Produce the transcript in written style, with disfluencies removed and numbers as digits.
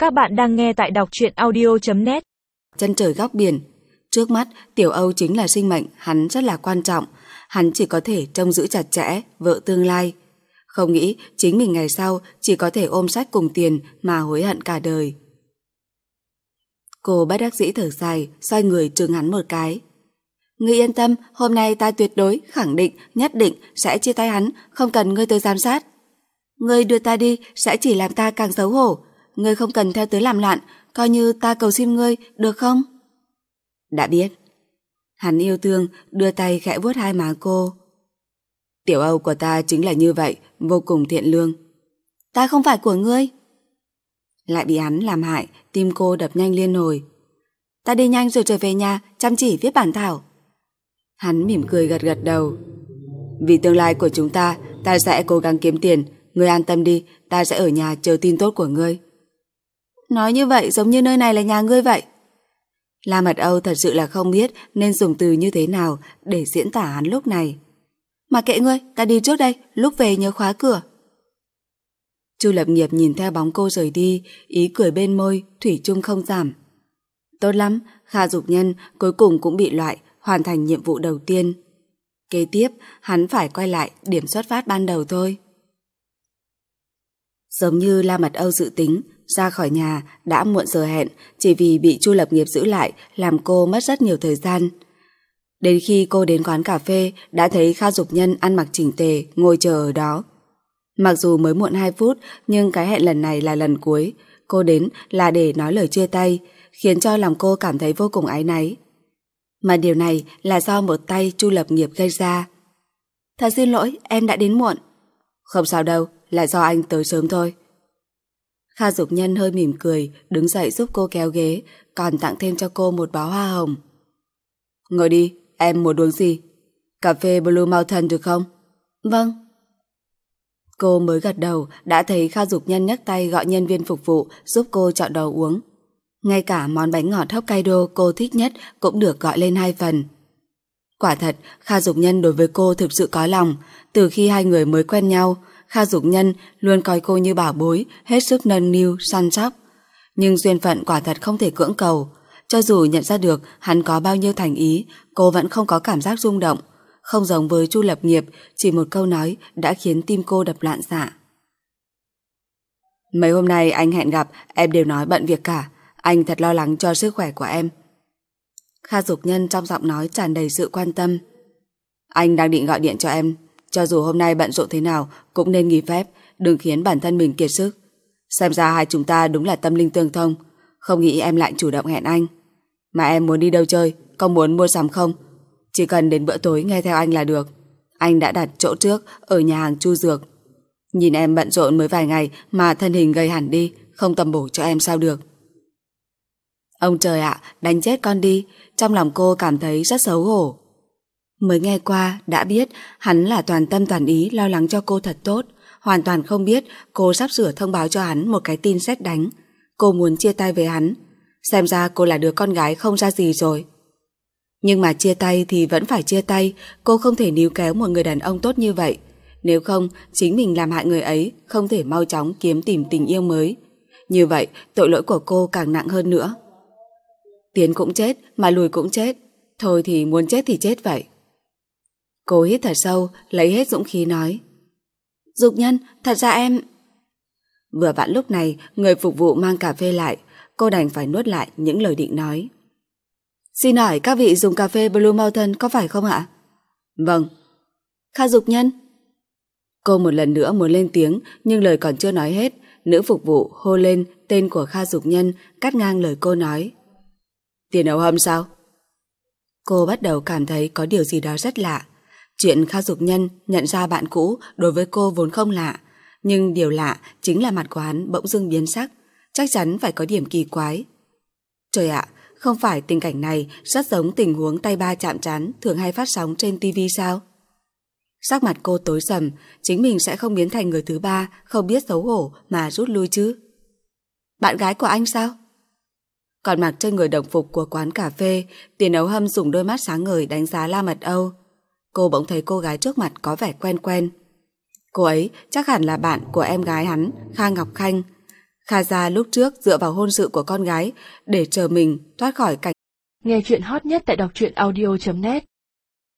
Các bạn đang nghe tại đọc truyện audio.net. Chân trời góc biển. Trước mắt, Tiểu Âu chính là sinh mệnh hắn rất là quan trọng. Hắn chỉ có thể trông giữ chặt chẽ vợ tương lai. Không nghĩ chính mình ngày sau chỉ có thể ôm sách cùng tiền mà hối hận cả đời. Cô bất đắc dĩ thở dài, xoay người trừng hắn một cái. Ngươi yên tâm, hôm nay ta tuyệt đối, khẳng định, nhất định sẽ chia tay hắn, không cần ngươi tới giám sát. Ngươi đưa ta đi sẽ chỉ làm ta càng xấu hổ. Ngươi không cần theo tới làm loạn, coi như ta cầu xin ngươi, được không? Đã biết. Hắn yêu thương, đưa tay khẽ vuốt hai má cô. Tiểu Âu của ta chính là như vậy, vô cùng thiện lương. Ta không phải của ngươi. Lại bị hắn làm hại, tim cô đập nhanh liên hồi. Ta đi nhanh rồi trở về nhà, chăm chỉ viết bản thảo. Hắn mỉm cười gật gật đầu. Vì tương lai của chúng ta, ta sẽ cố gắng kiếm tiền. Ngươi an tâm đi, ta sẽ ở nhà chờ tin tốt của ngươi. Nói như vậy giống như nơi này là nhà ngươi vậy. La Mật Âu thật sự là không biết nên dùng từ như thế nào để diễn tả hắn lúc này. Mà kệ ngươi, ta đi trước đây, lúc về nhớ khóa cửa. Chu Lập Nghiệp nhìn theo bóng cô rời đi, ý cười bên môi, thủy chung không giảm. Tốt lắm, Kha Dục Nhân cuối cùng cũng bị loại, hoàn thành nhiệm vụ đầu tiên. Kế tiếp, hắn phải quay lại điểm xuất phát ban đầu thôi. Giống như La Mật Âu dự tính, ra khỏi nhà đã muộn giờ hẹn chỉ vì bị Chu Lập Nghiệp giữ lại làm cô mất rất nhiều thời gian. Đến khi cô đến quán cà phê đã thấy Kha Dục Nhân ăn mặc chỉnh tề ngồi chờ ở đó. Mặc dù mới muộn 2 phút nhưng cái hẹn lần này là lần cuối. Cô đến là để nói lời chia tay, khiến cho lòng cô cảm thấy vô cùng áy náy. Mà điều này là do một tay Chu Lập Nghiệp gây ra. Thật xin lỗi, em đã đến muộn. Không sao đâu, là do anh tới sớm thôi. Kha Dục Nhân hơi mỉm cười, đứng dậy giúp cô kéo ghế, còn tặng thêm cho cô một bó hoa hồng. Ngồi đi, em muốn uống gì? Cà phê Blue Mountain được không? Vâng. Cô mới gật đầu, đã thấy Kha Dục Nhân nhấc tay gọi nhân viên phục vụ giúp cô chọn đồ uống. Ngay cả món bánh ngọt Hokkaido cô thích nhất cũng được gọi lên 2 phần. Quả thật, Kha Dục Nhân đối với cô thực sự có lòng. Từ khi hai người mới quen nhau, Kha Dục Nhân luôn coi cô như bảo bối, hết sức nâng niu, săn sóc. Nhưng duyên phận quả thật không thể cưỡng cầu. Cho dù nhận ra được hắn có bao nhiêu thành ý, cô vẫn không có cảm giác rung động. Không giống với Chu Lập Nghiệp, chỉ một câu nói đã khiến tim cô đập loạn xạ. Mấy hôm nay anh hẹn gặp, em đều nói bận việc cả. Anh thật lo lắng cho sức khỏe của em. Kha Dục Nhân trong giọng nói tràn đầy sự quan tâm. Anh đang định gọi điện cho em. Cho dù hôm nay bận rộn thế nào cũng nên nghỉ phép, đừng khiến bản thân mình kiệt sức. Xem ra hai chúng ta đúng là tâm linh tương thông. Không nghĩ em lại chủ động hẹn anh. Mà em muốn đi đâu chơi, có muốn mua sắm không? Chỉ cần đến bữa tối nghe theo anh là được. Anh đã đặt chỗ trước ở nhà hàng Chu Dược. Nhìn em bận rộn mới vài ngày mà thân hình gầy hẳn đi, không tầm bổ cho em sao được. Ông trời ạ, đánh chết con đi. Trong lòng cô cảm thấy rất xấu hổ. Mới nghe qua đã biết hắn là toàn tâm toàn ý lo lắng cho cô thật tốt, hoàn toàn không biết cô sắp sửa thông báo cho hắn một cái tin sét đánh. Cô muốn chia tay với hắn. Xem ra cô là đứa con gái không ra gì rồi. Nhưng mà chia tay thì vẫn phải chia tay, cô không thể níu kéo một người đàn ông tốt như vậy. Nếu không, chính mình làm hại người ấy, không thể mau chóng kiếm tìm tình yêu mới. Như vậy, tội lỗi của cô càng nặng hơn nữa. Tiến cũng chết, mà lùi cũng chết. Thôi thì muốn chết thì chết vậy. Cô hít thật sâu, lấy hết dũng khí nói. Dục Nhân, thật ra em... Vừa vặn lúc này, người phục vụ mang cà phê lại. Cô đành phải nuốt lại những lời định nói. Xin hỏi các vị dùng cà phê Blue Mountain có phải không ạ? Vâng. Kha Dục Nhân. Cô một lần nữa muốn lên tiếng, nhưng lời còn chưa nói hết, nữ phục vụ hô lên tên của Kha Dục Nhân, cắt ngang lời cô nói. Tiền ấu hâm sao? Cô bắt đầu cảm thấy có điều gì đó rất lạ. Chuyện Kha Dục Nhân nhận ra bạn cũ đối với cô vốn không lạ, nhưng điều lạ chính là mặt của hắn bỗng dưng biến sắc, chắc chắn phải có điểm kỳ quái. Trời ạ, không phải tình cảnh này rất giống tình huống tay ba chạm trán thường hay phát sóng trên TV sao? Sắc mặt cô tối sầm, chính mình sẽ không biến thành người thứ ba không biết xấu hổ mà rút lui chứ. Bạn gái của anh sao? Còn mặc trên người đồng phục của quán cà phê, Tiền Ấu Hâm dùng đôi mắt sáng ngời đánh giá La Mật Âu. Cô bỗng thấy cô gái trước mặt có vẻ quen quen. Cô ấy chắc hẳn là bạn của em gái hắn, Kha Ngọc Khanh. Kha gia lúc trước dựa vào hôn sự của con gái để chờ mình thoát khỏi cảnh. Nghe chuyện hot nhất tại đọc truyện audio.net